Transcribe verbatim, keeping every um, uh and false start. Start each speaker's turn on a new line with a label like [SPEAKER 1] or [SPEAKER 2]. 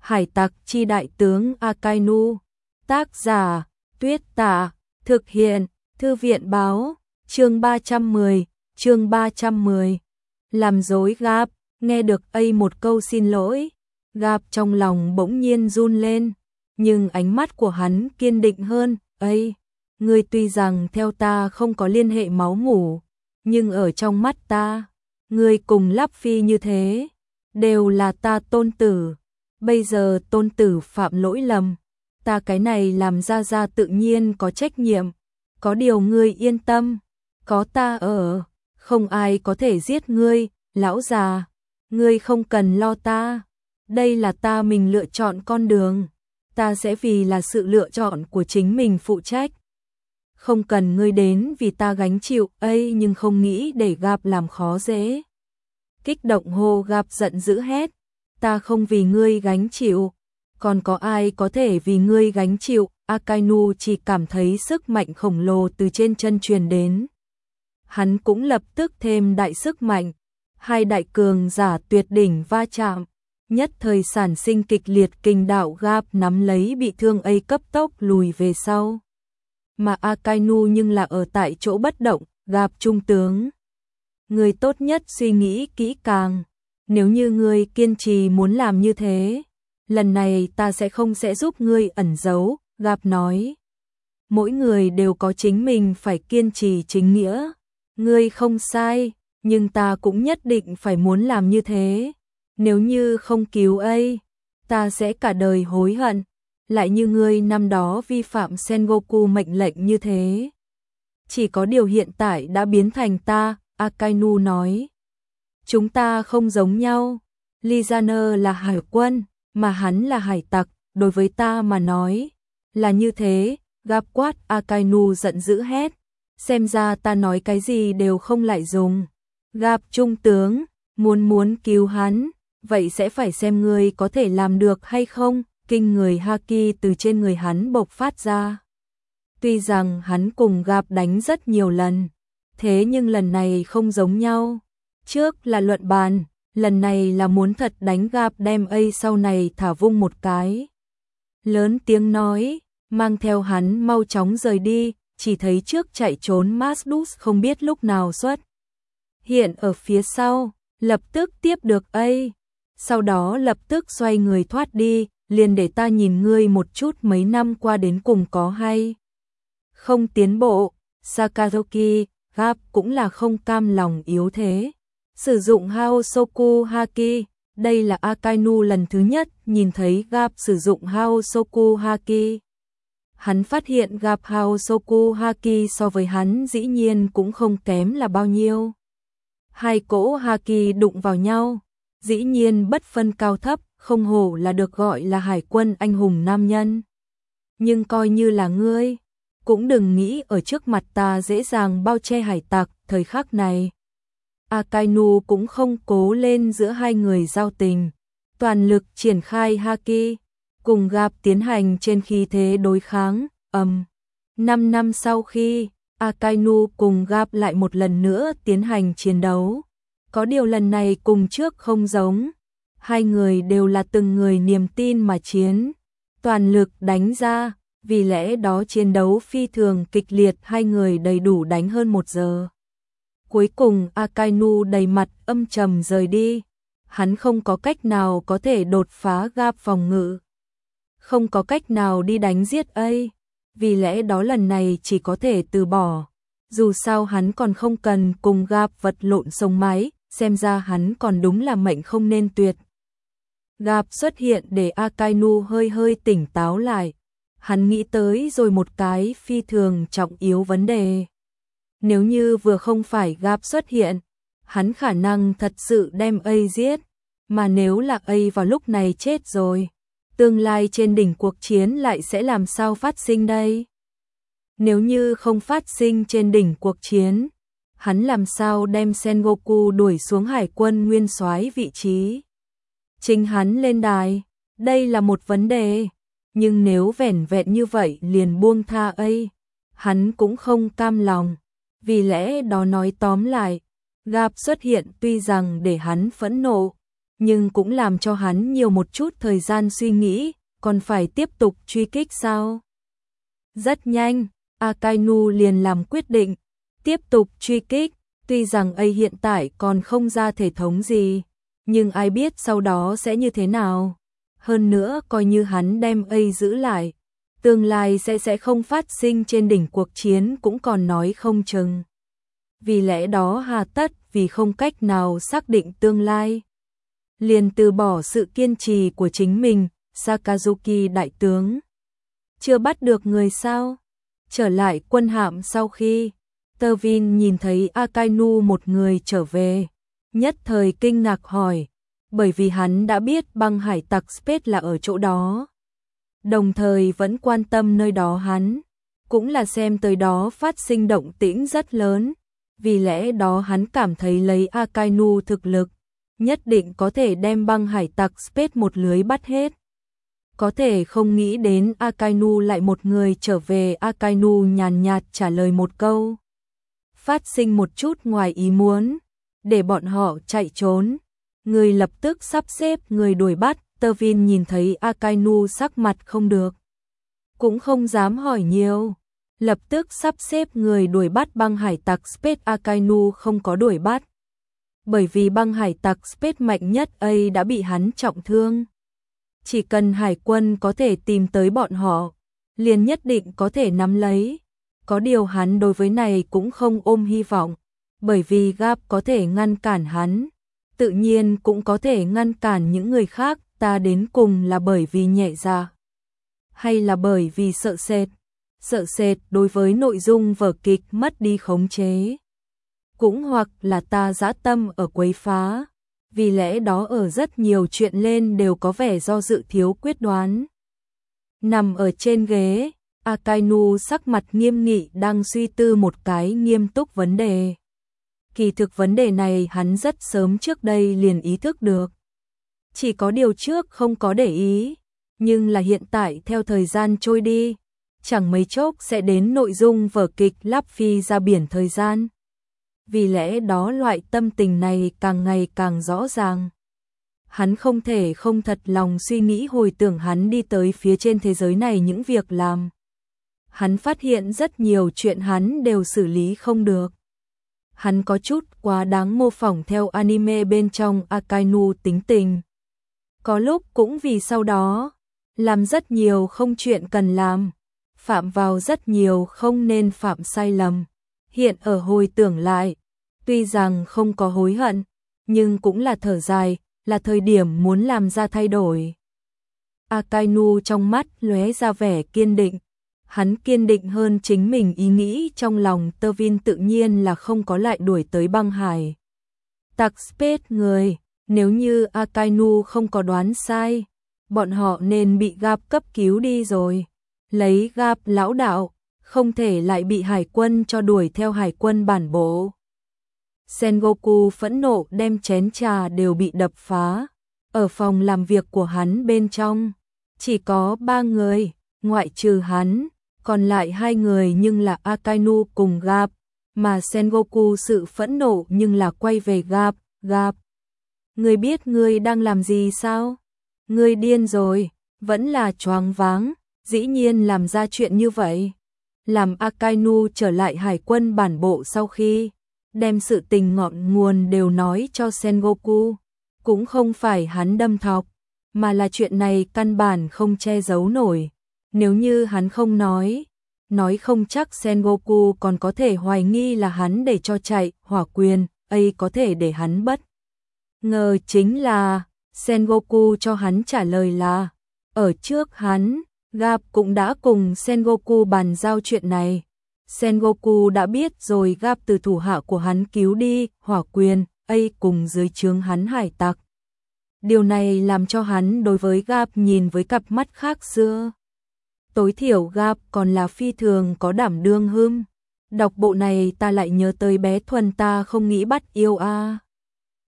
[SPEAKER 1] Hải tặc chi đại tướng Akainu. Tác giả Tuyết Tả. Thực hiện Thư viện báo. Chương ba trăm mười. Chương ba trăm mười. Làm dối Gap. Nghe được A một câu xin lỗi, Gap trong lòng bỗng nhiên run lên, nhưng ánh mắt của hắn kiên định hơn. A, ngươi tuy rằng theo ta không có liên hệ máu mủ, nhưng ở trong mắt ta, ngươi cùng Luffy như thế, đều là ta tôn tử. Bây giờ tôn tử phạm lỗi lầm, ta cái này làm ra ra tự nhiên có trách nhiệm. Có điều ngươi yên tâm, có ta ở, không ai có thể giết ngươi, lão già. Ngươi không cần lo ta, đây là ta mình lựa chọn con đường, ta sẽ vì là sự lựa chọn của chính mình phụ trách. Không cần ngươi đến vì ta gánh chịu. A nhưng không nghĩ để Gap làm khó dễ. Kích động hô Gap giận dữ hét, ta không vì ngươi gánh chịu, còn có ai có thể vì ngươi gánh chịu? Akainu chỉ cảm thấy sức mạnh khổng lồ từ trên chân truyền đến. Hắn cũng lập tức thêm đại sức mạnh. Hai đại cường giả tuyệt đỉnh va chạm, nhất thời sản sinh kịch liệt kình đạo. Gap nắm lấy bị thương A cấp tốc lùi về sau. Mà Akainu nhưng là ở tại chỗ bất động. Gap trung tướng, người tốt nhất suy nghĩ kỹ càng. Nếu như ngươi kiên trì muốn làm như thế, lần này ta sẽ không sẽ giúp ngươi ẩn giấu. Gap nói, mỗi người đều có chính mình phải kiên trì chính nghĩa. Ngươi không sai, nhưng ta cũng nhất định phải muốn làm như thế. Nếu như không cứu A, ta sẽ cả đời hối hận. Lại như ngươi năm đó vi phạm Sengoku mệnh lệnh như thế. Chỉ có điều hiện tại đã biến thành ta. Akainu nói, chúng ta không giống nhau. Lizaner là hải quân, mà hắn là hải tặc. Đối với ta mà nói là như thế. Gap quát. Akainu giận dữ hét, xem ra ta nói cái gì đều không lại dùng. Gap trung tướng, muốn muốn cứu hắn, vậy sẽ phải xem ngươi có thể làm được hay không. Kinh người haki từ trên người hắn bộc phát ra. Tuy rằng hắn cùng Gap đánh rất nhiều lần, thế nhưng lần này không giống nhau. Trước là luận bàn, lần này là muốn thật đánh Gap, đem A sau này thả vung một cái. Lớn tiếng nói, mang theo hắn mau chóng rời đi. Chỉ thấy trước chạy trốn Masdus không biết lúc nào xuất hiện ở phía sau, lập tức tiếp được A, sau đó lập tức xoay người thoát đi. Liền để ta nhìn ngươi một chút mấy năm qua đến cùng có hay không tiến bộ. Sakazuki. Gap cũng là không cam lòng yếu thế, sử dụng Haosoku Haki. Đây là Akainu lần thứ nhất nhìn thấy Gap sử dụng Haosoku Haki. Hắn phát hiện Gap Haosoku Haki so với hắn dĩ nhiên cũng không kém là bao nhiêu. Hai cỗ Haki đụng vào nhau, dĩ nhiên bất phân cao thấp, không hổ là được gọi là hải quân anh hùng nam nhân. Nhưng coi như là ngươi, cũng đừng nghĩ ở trước mặt ta dễ dàng bao che hải tặc. Thời khắc này, Akainu cũng không cố lên giữa hai người giao tình, toàn lực triển khai Haki, cùng Gap tiến hành trên khí thế đối kháng. Ầm. Um, năm năm sau khi Akainu cùng Gap lại một lần nữa tiến hành chiến đấu, có điều lần này cùng trước không giống. Hai người đều là từng người niềm tin mà chiến, toàn lực đánh ra, vì lẽ đó chiến đấu phi thường kịch liệt. Hai người đầy đủ đánh hơn một giờ. Cuối cùng Akainu đầy mặt âm trầm rời đi. Hắn không có cách nào có thể đột phá Gap phòng ngự, không có cách nào đi đánh giết A, vì lẽ đó lần này chỉ có thể từ bỏ. Dù sao hắn còn không cần cùng Gap vật lộn sống mái, xem ra hắn còn đúng là mệnh không nên tuyệt. Gap xuất hiện để Akainu hơi hơi tỉnh táo lại. Hắn nghĩ tới rồi một cái phi thường trọng yếu vấn đề. Nếu như vừa không phải Gap xuất hiện, hắn khả năng thật sự đem A giết. Mà nếu là A vào lúc này chết rồi, tương lai trên đỉnh cuộc chiến lại sẽ làm sao phát sinh đây? Nếu như không phát sinh trên đỉnh cuộc chiến, hắn làm sao đem Sengoku đuổi xuống hải quân nguyên soái vị trí? Chính hắn lên đài, đây là một vấn đề. Nhưng nếu vẻn vẹn như vậy liền buông tha A, hắn cũng không cam lòng. Vì lẽ đó nói tóm lại, Gap xuất hiện tuy rằng để hắn phẫn nộ, nhưng cũng làm cho hắn nhiều một chút thời gian suy nghĩ, còn phải tiếp tục truy kích sao? Rất nhanh, Akainu liền làm quyết định, tiếp tục truy kích, tuy rằng A hiện tại còn không ra thể thống gì, nhưng ai biết sau đó sẽ như thế nào. Hơn nữa coi như hắn đem A giữ lại, tương lai sẽ sẽ không phát sinh trên đỉnh cuộc chiến cũng còn nói không chừng. Vì lẽ đó hà tất vì không cách nào xác định tương lai, liền từ bỏ sự kiên trì của chính mình. Sakazuki đại tướng, chưa bắt được người sao? Trở lại quân hạm sau khi Tơ Vin nhìn thấy Akainu một người trở về, nhất thời kinh ngạc hỏi, bởi vì hắn đã biết băng hải tặc Space là ở chỗ đó. Đồng thời vẫn quan tâm nơi đó hắn, cũng là xem tới đó phát sinh động tĩnh rất lớn, vì lẽ đó hắn cảm thấy lấy Akainu thực lực, nhất định có thể đem băng hải tặc Space một lưới bắt hết. Có thể không nghĩ đến Akainu lại một người trở về. Akainu nhàn nhạt trả lời một câu, phát sinh một chút ngoài ý muốn, để bọn họ chạy trốn. Người lập tức sắp xếp người đuổi bắt. Tơ Vin nhìn thấy Akainu sắc mặt không được, cũng không dám hỏi nhiều, lập tức sắp xếp người đuổi bắt băng hải tặc Space. Akainu không có đuổi bắt, bởi vì băng hải tặc Space mạnh nhất A đã bị hắn trọng thương. Chỉ cần hải quân có thể tìm tới bọn họ, liền nhất định có thể nắm lấy. Có điều hắn đối với này cũng không ôm hy vọng, bởi vì Gap có thể ngăn cản hắn, tự nhiên cũng có thể ngăn cản những người khác. Ta đến cùng là bởi vì nhẹ dạ, hay là bởi vì sợ sệt? Sợ sệt đối với nội dung vở kịch mất đi khống chế, cũng hoặc là ta dã tâm ở quấy phá. Vì lẽ đó ở rất nhiều chuyện lên đều có vẻ do dự thiếu quyết đoán. Nằm ở trên ghế, Akainu sắc mặt nghiêm nghị đang suy tư một cái nghiêm túc vấn đề. Kỳ thực vấn đề này hắn rất sớm trước đây liền ý thức được. Chỉ có điều trước không có để ý, nhưng là hiện tại theo thời gian trôi đi, chẳng mấy chốc sẽ đến nội dung vở kịch Lắp Phi ra biển thời gian. Vì lẽ đó loại tâm tình này càng ngày càng rõ ràng. Hắn không thể không thật lòng suy nghĩ hồi tưởng hắn đi tới phía trên thế giới này những việc làm. Hắn phát hiện rất nhiều chuyện hắn đều xử lý không được. Hắn có chút quá đáng mô phỏng theo anime bên trong Akainu tính tình. Có lúc cũng vì sau đó, làm rất nhiều không chuyện cần làm, phạm vào rất nhiều không nên phạm sai lầm. Hiện ở hồi tưởng lại, tuy rằng không có hối hận, nhưng cũng là thở dài, là thời điểm muốn làm ra thay đổi. Akainu trong mắt lóe ra vẻ kiên định, hắn kiên định hơn chính mình ý nghĩ trong lòng. Tơ Vin tự nhiên là không có lại đuổi tới băng hải tặc Space người, nếu như Akainu không có đoán sai, bọn họ nên bị Gap cấp cứu đi rồi. Lấy Gap lão đạo, không thể lại bị hải quân cho đuổi theo hải quân bản bộ. Sengoku phẫn nộ đem chén trà đều bị đập phá. Ở phòng làm việc của hắn bên trong, chỉ có ba người, ngoại trừ hắn, còn lại hai người nhưng là Akainu cùng Gap, mà Sengoku sự phẫn nộ nhưng là quay về Gap. Gap, ngươi biết ngươi đang làm gì sao? Ngươi điên rồi, vẫn là choáng váng, dĩ nhiên làm ra chuyện như vậy. Làm Akainu trở lại hải quân bản bộ sau khi đem sự tình ngọn nguồn đều nói cho Sengoku, cũng không phải hắn đâm thọc, mà là chuyện này căn bản không che giấu nổi. Nếu như hắn không nói, nói không chắc Sengoku còn có thể hoài nghi là hắn để cho chạy. Hỏa quyền, ấy có thể để hắn bất ngờ chính là Sengoku cho hắn trả lời là ở trước hắn, Gap cũng đã cùng Sengoku bàn giao chuyện này. Sengoku đã biết rồi Gap từ thủ hạ của hắn cứu đi Hỏa quyền, ấy cùng dưới trướng hắn hải tặc. Điều này làm cho hắn đối với Gap nhìn với cặp mắt khác xưa. Tối thiểu Gap còn là phi thường có đảm đương hưng. Đọc bộ này ta lại nhớ tới bé Thuần ta không nghĩ bắt yêu a.